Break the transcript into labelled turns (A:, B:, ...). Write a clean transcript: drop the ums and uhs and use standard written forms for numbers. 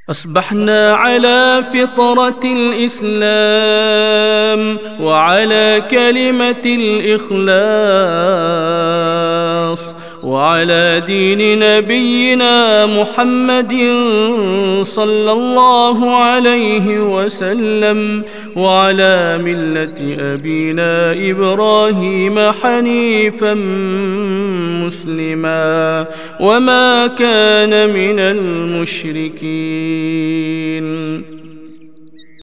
A: أصبحنا على فطرة الإسلام وعلى كلمة الإخلاص وعلى دين نبينا محمد صلى الله عليه وسلم وعلى ملة أبينا إبراهيم حنيفا مسلما وما كان من المشركين.